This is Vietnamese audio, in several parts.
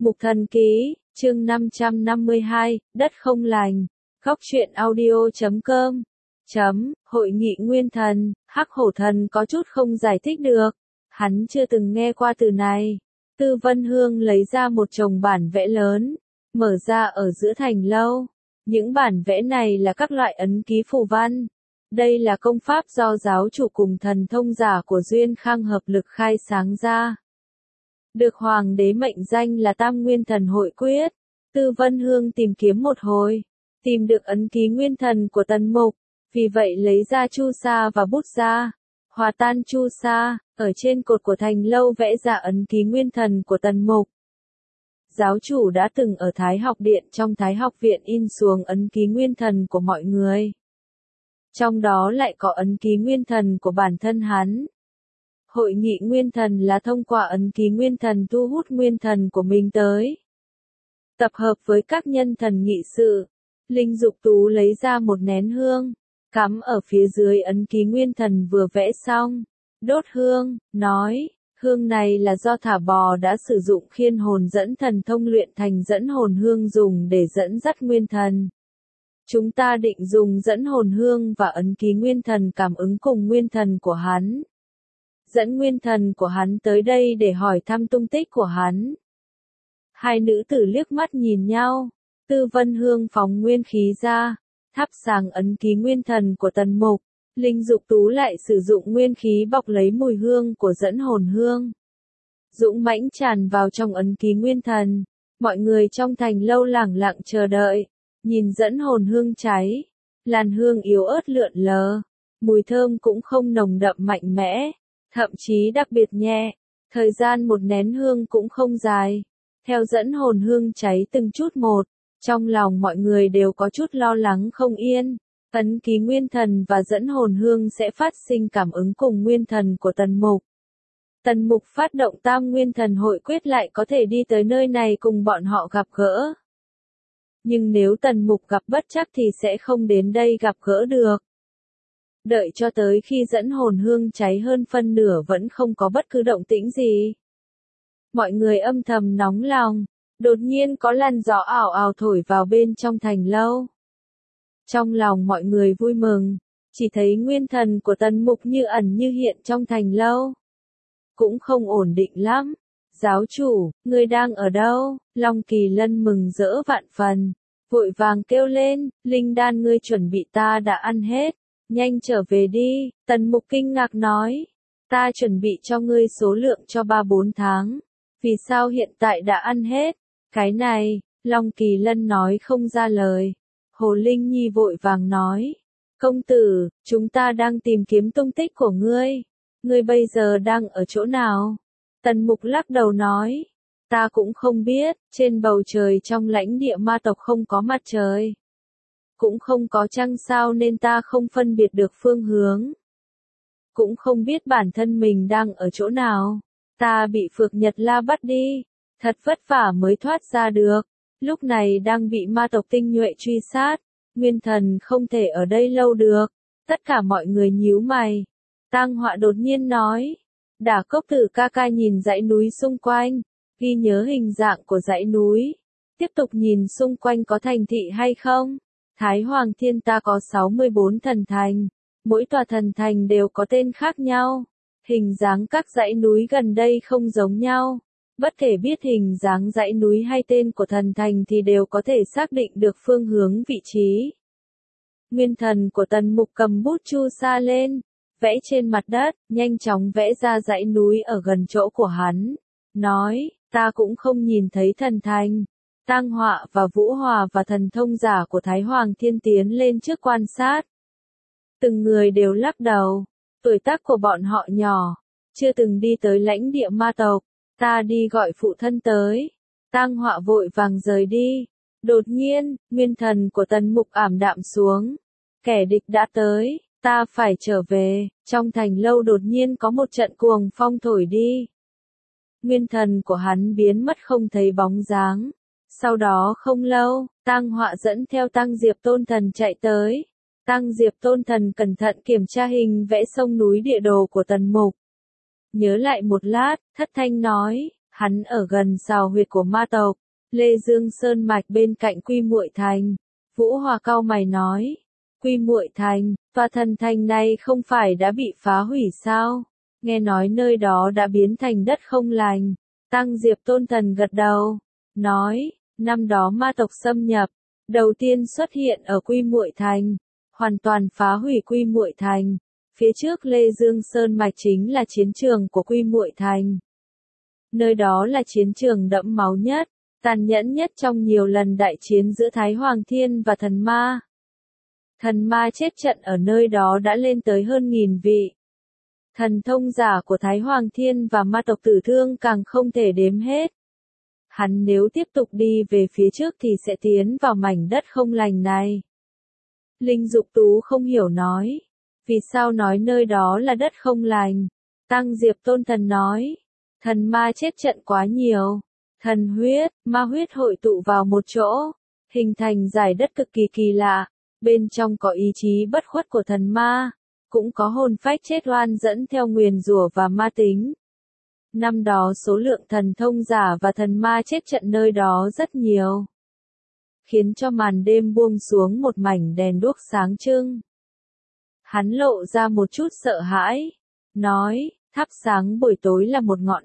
Mục Thần Ký, chương 552, Đất Không Lành, Góc truyện audio.com. Hội nghị nguyên thần, Hắc Hổ Thần có chút không giải thích được. Hắn chưa từng nghe qua từ này. Tư Vân Hương lấy ra một chồng bản vẽ lớn, mở ra ở giữa thành lâu. Những bản vẽ này là các loại ấn ký phù văn. Đây là công pháp do giáo chủ cùng thần thông giả của Duyên Khang hợp lực khai sáng ra. Được hoàng đế mệnh danh là Tam Nguyên Thần Hội Quyết. Tư Vân Hương tìm kiếm một hồi, tìm được ấn ký nguyên thần của Tần Mục, vì vậy lấy ra chu sa và bút ra, hòa tan chu sa, ở trên cột của thành lâu vẽ ra ấn ký nguyên thần của Tần Mục. Giáo chủ đã từng ở Thái Học Điện trong Thái Học Viện in xuống ấn ký nguyên thần của mọi người. Trong đó lại có ấn ký nguyên thần của bản thân hắn. Hội nghị nguyên thần là thông qua ấn ký nguyên thần thu hút nguyên thần của mình tới. Tập hợp với các nhân thần nghị sự, Linh Dục Tú lấy ra một nén hương, cắm ở phía dưới ấn ký nguyên thần vừa vẽ xong, đốt hương, nói, hương này là do thả bò đã sử dụng khiên hồn dẫn thần thông luyện thành dẫn hồn hương dùng để dẫn dắt nguyên thần. Chúng ta định dùng dẫn hồn hương và ấn ký nguyên thần cảm ứng cùng nguyên thần của hắn. Dẫn nguyên thần của hắn tới đây để hỏi thăm tung tích của hắn. Hai nữ tử liếc mắt nhìn nhau, Tư Vân Hương phóng nguyên khí ra, thắp sáng ấn ký nguyên thần của Tần Mục, Linh Dục Tú lại sử dụng nguyên khí bọc lấy mùi hương của dẫn hồn hương. Dũng mãnh tràn vào trong ấn ký nguyên thần, mọi người trong thành lâu lẳng lặng chờ đợi, nhìn dẫn hồn hương cháy, làn hương yếu ớt lượn lờ, mùi thơm cũng không nồng đậm mạnh mẽ, thậm chí đặc biệt nhẹ, thời gian một nén hương cũng không dài. Theo dẫn hồn hương cháy từng chút một, trong lòng mọi người đều có chút lo lắng không yên. Ấn ký nguyên thần và dẫn hồn hương sẽ phát sinh cảm ứng cùng nguyên thần của Tần Mục. Tần Mục phát động Tam Nguyên Thần Hội Quyết lại có thể đi tới nơi này cùng bọn họ gặp gỡ. Nhưng nếu Tần Mục gặp bất trắc thì sẽ không đến đây gặp gỡ được. Đợi cho tới khi dẫn hồn hương cháy hơn phân nửa vẫn không có bất cứ động tĩnh gì. Mọi người âm thầm nóng lòng, đột nhiên có làn gió ảo ảo thổi vào bên trong thành lâu. Trong lòng mọi người vui mừng, chỉ thấy nguyên thần của Tần Mục như ẩn như hiện trong thành lâu. Cũng không ổn định lắm. Giáo chủ, ngươi đang ở đâu? Long Kỳ Lân mừng rỡ vạn phần, vội vàng kêu lên, linh đan ngươi chuẩn bị ta đã ăn hết, nhanh trở về đi. Tần Mục kinh ngạc nói, ta chuẩn bị cho ngươi số lượng cho 3-4 tháng. Vì sao hiện tại đã ăn hết? Cái này, Long Kỳ Lân nói không ra lời. Hồ Linh Nhi vội vàng nói, công tử, chúng ta đang tìm kiếm tung tích của ngươi. Ngươi bây giờ đang ở chỗ nào? Tần Mục lắc đầu nói, ta cũng không biết, trên bầu trời trong lãnh địa ma tộc không có mặt trời. Cũng không có trăng sao nên ta không phân biệt được phương hướng. Cũng không biết bản thân mình đang ở chỗ nào. Ta bị Phược Nhật La bắt đi, thật vất vả mới thoát ra được, lúc này đang bị ma tộc tinh nhuệ truy sát, nguyên thần không thể ở đây lâu được. Tất cả mọi người nhíu mày. Tang Họa đột nhiên nói, Đả Cốc Tử ca ca nhìn dãy núi xung quanh, ghi nhớ hình dạng của dãy núi, tiếp tục nhìn xung quanh có thành thị hay không. Thái Hoàng Thiên ta có 64 thần thành, mỗi tòa thần thành đều có tên khác nhau. Hình dáng các dãy núi gần đây không giống nhau. Bất kể biết hình dáng dãy núi hay tên của thần thành thì đều có thể xác định được phương hướng vị trí. Nguyên thần của Tần Mục cầm bút chu sa lên, vẽ trên mặt đất, nhanh chóng vẽ ra dãy núi ở gần chỗ của hắn. Nói, ta cũng không nhìn thấy thần thành. Tang Họa và Vũ Hòa và thần thông giả của Thái Hoàng Thiên tiến lên trước quan sát. Từng người đều lắc đầu. Tuổi tác của bọn họ nhỏ, chưa từng đi tới lãnh địa ma tộc, ta đi gọi phụ thân tới. Tang Họa vội vàng rời đi. Đột nhiên, nguyên thần của Tần Mục ảm đạm xuống. Kẻ địch đã tới, ta phải trở về. Trong thành lâu đột nhiên có một trận cuồng phong thổi đi. Nguyên thần của hắn biến mất không thấy bóng dáng. Sau đó không lâu, Tang Họa dẫn theo Tăng Diệp Tôn Thần chạy tới. Tăng Diệp Tôn Thần cẩn thận kiểm tra hình vẽ sông núi địa đồ của Tần Mục. Nhớ lại một lát, thất thanh nói, Hắn ở gần sào huyệt của ma tộc, Lê Dương Sơn Mạch bên cạnh Quy Muội Thành. Vũ Hòa cau mày nói, Quy Muội Thành, và thần thành này không phải đã bị phá hủy sao? Nghe nói nơi đó đã biến thành đất không lành. Tăng Diệp Tôn Thần gật đầu, nói, năm đó ma tộc xâm nhập, đầu tiên xuất hiện ở Quy Muội Thành, hoàn toàn phá hủy Quy Muội Thành. Phía trước Lê Dương Sơn Mạch chính là chiến trường của Quy Muội Thành. Nơi đó là chiến trường đẫm máu nhất, tàn nhẫn nhất trong nhiều lần đại chiến giữa Thái Hoàng Thiên và thần ma. Thần ma chết trận ở nơi đó đã lên tới hơn 1000 vị. Thần thông giả của Thái Hoàng Thiên và ma tộc tử thương càng không thể đếm hết. Hắn nếu tiếp tục đi về phía trước thì sẽ tiến vào mảnh đất không lành này. Linh Dục Tú không hiểu nói, vì sao nói nơi đó là đất không lành? Tăng Diệp Tôn Thần nói, thần ma chết trận quá nhiều, thần huyết, ma huyết hội tụ vào một chỗ, hình thành giải đất cực kỳ kỳ lạ, bên trong có ý chí bất khuất của thần ma, cũng có hồn phách chết oan dẫn theo nguyền rủa và ma tính. Năm đó số lượng thần thông giả và thần ma chết trận nơi đó rất nhiều, khiến cho màn đêm buông xuống một mảnh đèn đuốc sáng trưng. Hắn lộ ra một chút sợ hãi, nói, thắp sáng buổi tối là một ngọn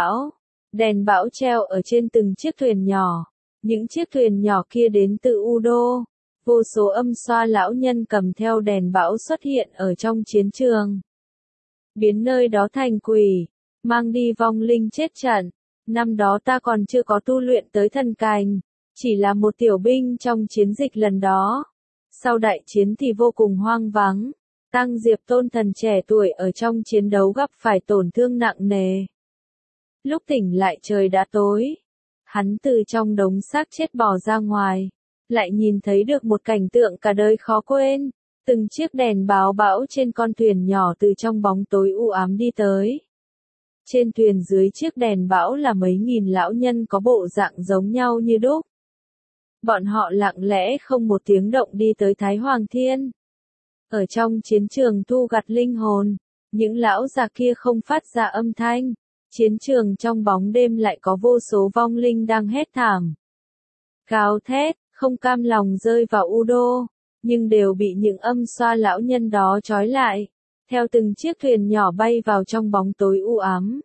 đèn bão treo ở trên từng chiếc thuyền nhỏ, những chiếc thuyền nhỏ kia đến từ U Đô, vô số âm xoa lão nhân cầm theo đèn bão xuất hiện ở trong chiến trường, biến nơi đó thành quỷ, mang đi vong linh chết trận. Năm đó ta còn chưa có tu luyện tới thần cành, chỉ là một tiểu binh trong chiến dịch lần đó. Sau đại chiến thì vô cùng hoang vắng. Tăng Diệp Tôn Thần trẻ tuổi ở trong chiến đấu gặp phải tổn thương nặng nề. Lúc tỉnh lại trời đã tối. Hắn từ trong đống xác chết bò ra ngoài, lại nhìn thấy được một cảnh tượng cả đời khó quên. Từng chiếc đèn báo bão trên con thuyền nhỏ từ trong bóng tối u ám đi tới. Trên thuyền dưới chiếc đèn bão là mấy nghìn lão nhân có bộ dạng giống nhau như đúc. Bọn họ lặng lẽ không một tiếng động đi tới Thái Hoàng Thiên. Ở trong chiến trường thu gặt linh hồn, những lão già kia không phát ra âm thanh. Chiến trường trong bóng đêm lại có vô số vong linh đang hét thảm, gào thét, không cam lòng rơi vào U Đô, nhưng đều bị những âm xoa lão nhân đó trói lại, theo từng chiếc thuyền nhỏ bay vào trong bóng tối u ám.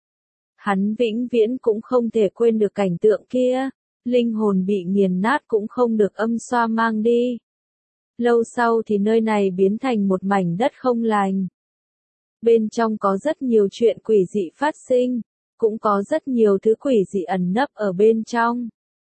Hắn vĩnh viễn cũng không thể quên được cảnh tượng kia, linh hồn bị nghiền nát cũng không được âm xoa mang đi. Lâu sau thì nơi này biến thành một mảnh đất không lành. Bên trong có rất nhiều chuyện quỷ dị phát sinh, cũng có rất nhiều thứ quỷ dị ẩn nấp ở bên trong.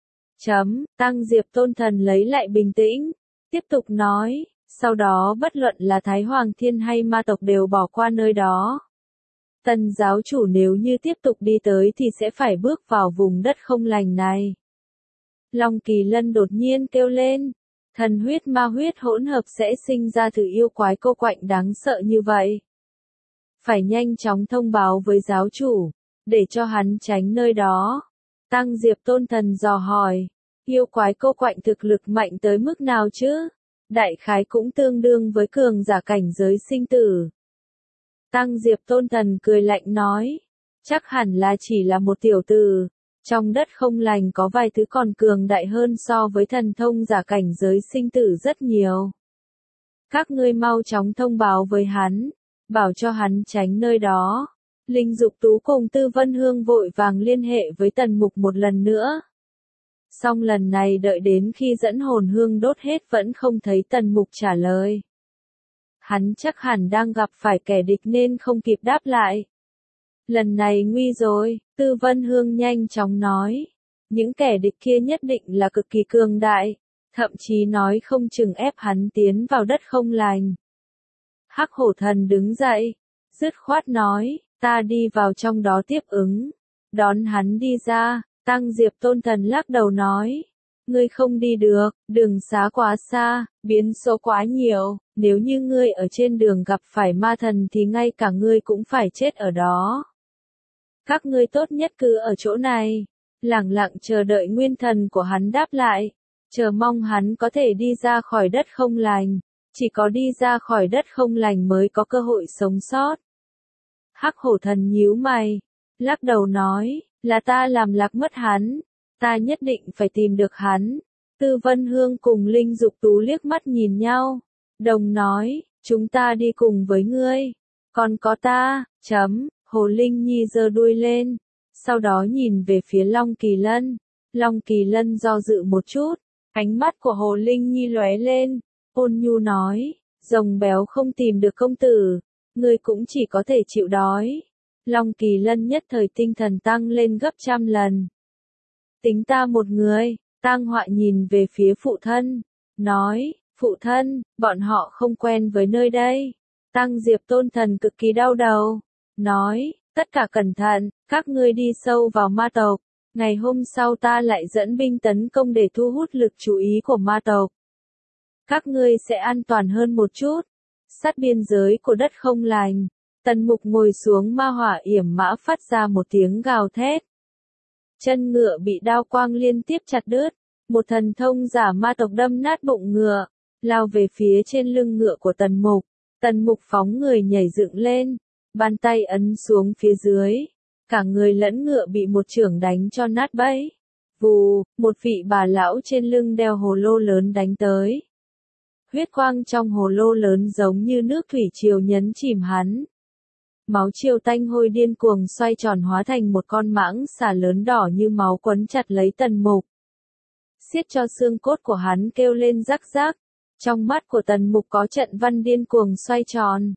Tăng Diệp Tôn Thần lấy lại bình tĩnh, tiếp tục nói, sau đó bất luận là Thái Hoàng Thiên hay ma tộc đều bỏ qua nơi đó. Tần giáo chủ nếu như tiếp tục đi tới thì sẽ phải bước vào vùng đất không lành này. Long Kỳ Lân đột nhiên kêu lên, thần huyết ma huyết hỗn hợp sẽ sinh ra từ yêu quái cô quạnh đáng sợ như vậy. Phải nhanh chóng thông báo với giáo chủ, để cho hắn tránh nơi đó. Tăng Diệp Tôn Thần dò hỏi, yêu quái cô quạnh thực lực mạnh tới mức nào chứ? Đại khái cũng tương đương với cường giả cảnh giới sinh tử. Tăng Diệp Tôn Thần cười lạnh nói, chắc hẳn là chỉ là một tiểu tử. Trong đất không lành có vài thứ còn cường đại hơn so với thần thông giả cảnh giới sinh tử rất nhiều. Các ngươi mau chóng thông báo với hắn, bảo cho hắn tránh nơi đó. Linh Dục Tú cùng Tư Vân Hương vội vàng liên hệ với Tần Mục một lần nữa. Song lần này đợi đến khi dẫn hồn hương đốt hết vẫn không thấy Tần Mục trả lời. Hắn chắc hẳn đang gặp phải kẻ địch nên không kịp đáp lại. Lần này nguy rồi, Tư Vân Hương nhanh chóng nói. Những kẻ địch kia nhất định là cực kỳ cường đại, thậm chí nói không chừng ép hắn tiến vào đất không lành. Hắc Hổ Thần đứng dậy, dứt khoát nói, ta đi vào trong đó tiếp ứng. Đón hắn đi ra, Tăng Diệp Tôn Thần lắc đầu nói, ngươi không đi được, đường xá quá xa, biến số quá nhiều, nếu như ngươi ở trên đường gặp phải ma thần thì ngay cả ngươi cũng phải chết ở đó. Các ngươi tốt nhất cứ ở chỗ này, lẳng lặng chờ đợi nguyên thần của hắn đáp lại, chờ mong hắn có thể đi ra khỏi đất không lành, chỉ có đi ra khỏi đất không lành mới có cơ hội sống sót. Hắc Hổ Thần nhíu mày, lắc đầu nói, Là ta làm lạc mất hắn, ta nhất định phải tìm được hắn. Tư Vân Hương cùng Linh Dục Tú liếc mắt nhìn nhau, đồng nói, chúng ta đi cùng với ngươi, còn có ta, Hồ Linh Nhi giơ đuôi lên, sau đó nhìn về phía Long Kỳ Lân. Long Kỳ Lân do dự một chút, ánh mắt của Hồ Linh Nhi lóe lên, ôn nhu nói, rồng béo không tìm được công tử, ngươi cũng chỉ có thể chịu đói. Long Kỳ Lân nhất thời tinh thần tăng lên gấp trăm lần. Tính ta một người, Tang Họa nhìn về phía phụ thân, nói, phụ thân, bọn họ không quen với nơi đây. Tăng Diệp Tôn Thần cực kỳ đau đầu, nói, tất cả cẩn thận, các ngươi đi sâu vào ma tộc. Ngày hôm sau ta lại dẫn binh tấn công để thu hút lực chú ý của ma tộc. Các ngươi sẽ an toàn hơn một chút. Sát biên giới của đất không lành, Tần Mục ngồi xuống ma hỏa yểm mã phát ra một tiếng gào thét. Chân ngựa bị đao quang liên tiếp chặt đứt, một thần thông giả ma tộc đâm nát bụng ngựa, lao về phía trên lưng ngựa của Tần Mục. Tần Mục phóng người nhảy dựng lên, bàn tay ấn xuống phía dưới, cả người lẫn ngựa bị một chưởng đánh cho nát bẫy. Vù, một vị bà lão trên lưng đeo hồ lô lớn đánh tới. Huyết quang trong hồ lô lớn giống như nước thủy triều nhấn chìm hắn. Máu triều tanh hôi điên cuồng xoay tròn hóa thành một con mãng xà lớn đỏ như máu quấn chặt lấy Tần Mục. Xiết cho xương cốt của hắn kêu lên rắc rắc. Trong mắt của Tần Mục có trận văn điên cuồng xoay tròn.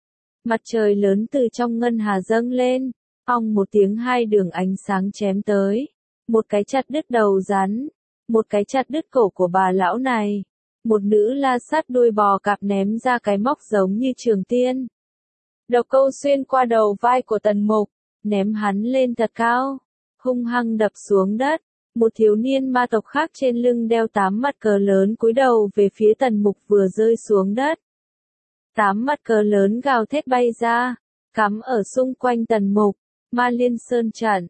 Mặt trời lớn từ trong ngân hà dâng lên, ong một tiếng hai đường ánh sáng chém tới. Một cái chặt đứt đầu rắn, một cái chặt đứt cổ của bà lão này. Một nữ la sát đuôi bò cạp ném ra cái móc giống như trường tiên. Độc câu xuyên qua đầu vai của Tần Mục, ném hắn lên thật cao, hung hăng đập xuống đất. Một thiếu niên ma tộc khác trên lưng đeo 8 mặt cờ lớn cúi đầu về phía Tần Mục vừa rơi xuống đất. 8 mặt cờ lớn gào thét bay ra, cắm ở xung quanh Tần Mục. Ma Liên Sơn trận,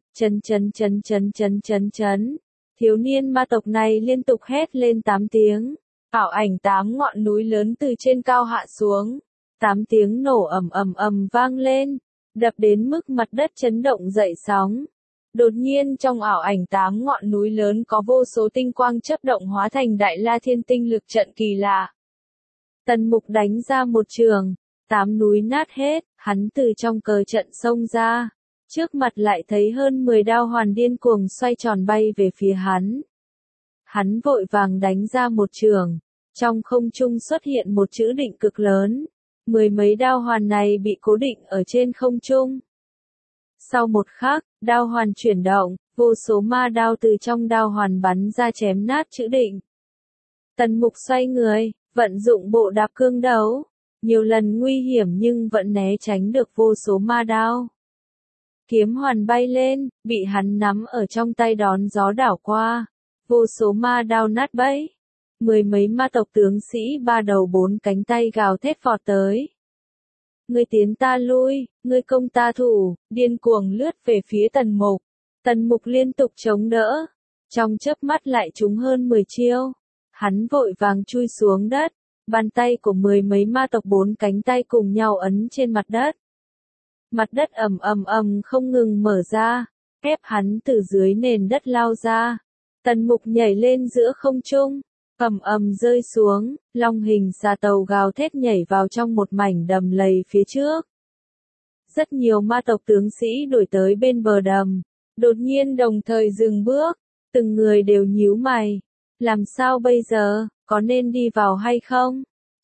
chấn. Thiếu niên ma tộc này liên tục hét lên 8 tiếng. Ảo ảnh 8 ngọn núi lớn từ trên cao hạ xuống. 8 tiếng nổ ầm vang lên, đập đến mức mặt đất chấn động dậy sóng. Đột nhiên trong ảo ảnh 8 ngọn núi lớn có vô số tinh quang chớp động hóa thành Đại La Thiên Tinh lực trận kỳ lạ. Tần Mục đánh ra một trường, 8 núi nát hết, hắn từ trong cờ trận xông ra. Trước mặt lại thấy hơn 10 đao hoàn điên cuồng xoay tròn bay về phía hắn. Hắn vội vàng đánh ra một trường, trong không trung xuất hiện một chữ định cực lớn. 10 mấy đao hoàn này bị cố định ở trên không trung. Sau một khắc, đao hoàn chuyển động, vô số ma đao từ trong đao hoàn bắn ra chém nát chữ định. Tần Mục xoay người, vận dụng bộ đạp cương đấu, nhiều lần nguy hiểm nhưng vẫn né tránh được vô số ma đao. Kiếm hoàn bay lên, bị hắn nắm ở trong tay đón gió đảo qua, vô số ma đao nát bẫy. 10 mấy ma tộc tướng sĩ ba đầu bốn cánh tay gào thét vọt tới. Ngươi tiến ta lui, ngươi công ta thủ, điên cuồng lướt về phía Tần Mục. Tần Mục liên tục chống đỡ, trong chớp mắt lại trúng hơn 10 chiêu. Hắn vội vàng chui xuống đất, bàn tay của 10 mấy ma tộc bốn cánh tay cùng nhau ấn trên mặt đất. Mặt đất ầm không ngừng mở ra, ép hắn từ dưới nền đất lao ra. Tần Mục nhảy lên giữa không trung, rơi xuống, long hình xà tàu gào thét nhảy vào trong một mảnh đầm lầy phía trước. Rất nhiều ma tộc tướng sĩ đuổi tới bên bờ đầm, đột nhiên đồng thời dừng bước, từng người đều nhíu mày. Làm sao bây giờ, có nên đi vào hay không?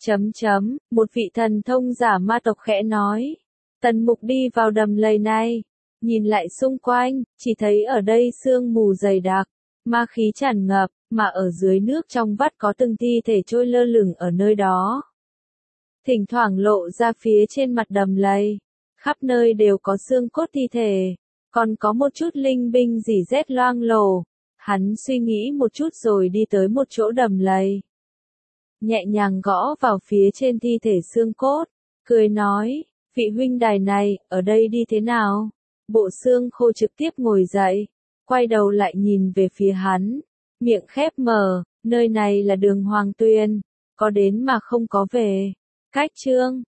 Một vị thần thông giả ma tộc khẽ nói. Tần Mục đi vào đầm lầy này, nhìn lại xung quanh, chỉ thấy ở đây sương mù dày đặc, ma khí tràn ngập, mà ở dưới nước trong vắt có từng thi thể trôi lơ lửng ở nơi đó. Thỉnh thoảng lộ ra phía trên mặt đầm lầy, khắp nơi đều có xương cốt thi thể, còn có một chút linh binh rỉ rét loang lổ. Hắn suy nghĩ một chút rồi đi tới một chỗ đầm lầy. Nhẹ nhàng gõ vào phía trên thi thể xương cốt, cười nói, vị huynh đài này, ở đây đi thế nào? Bộ xương khô trực tiếp ngồi dậy, quay đầu lại nhìn về phía hắn, miệng khép mở, nơi này là đường Hoàng Tuyền, có đến mà không có về. Cách chương